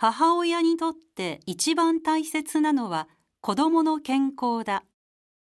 母親にとって一番大切なのは子供の健康だ。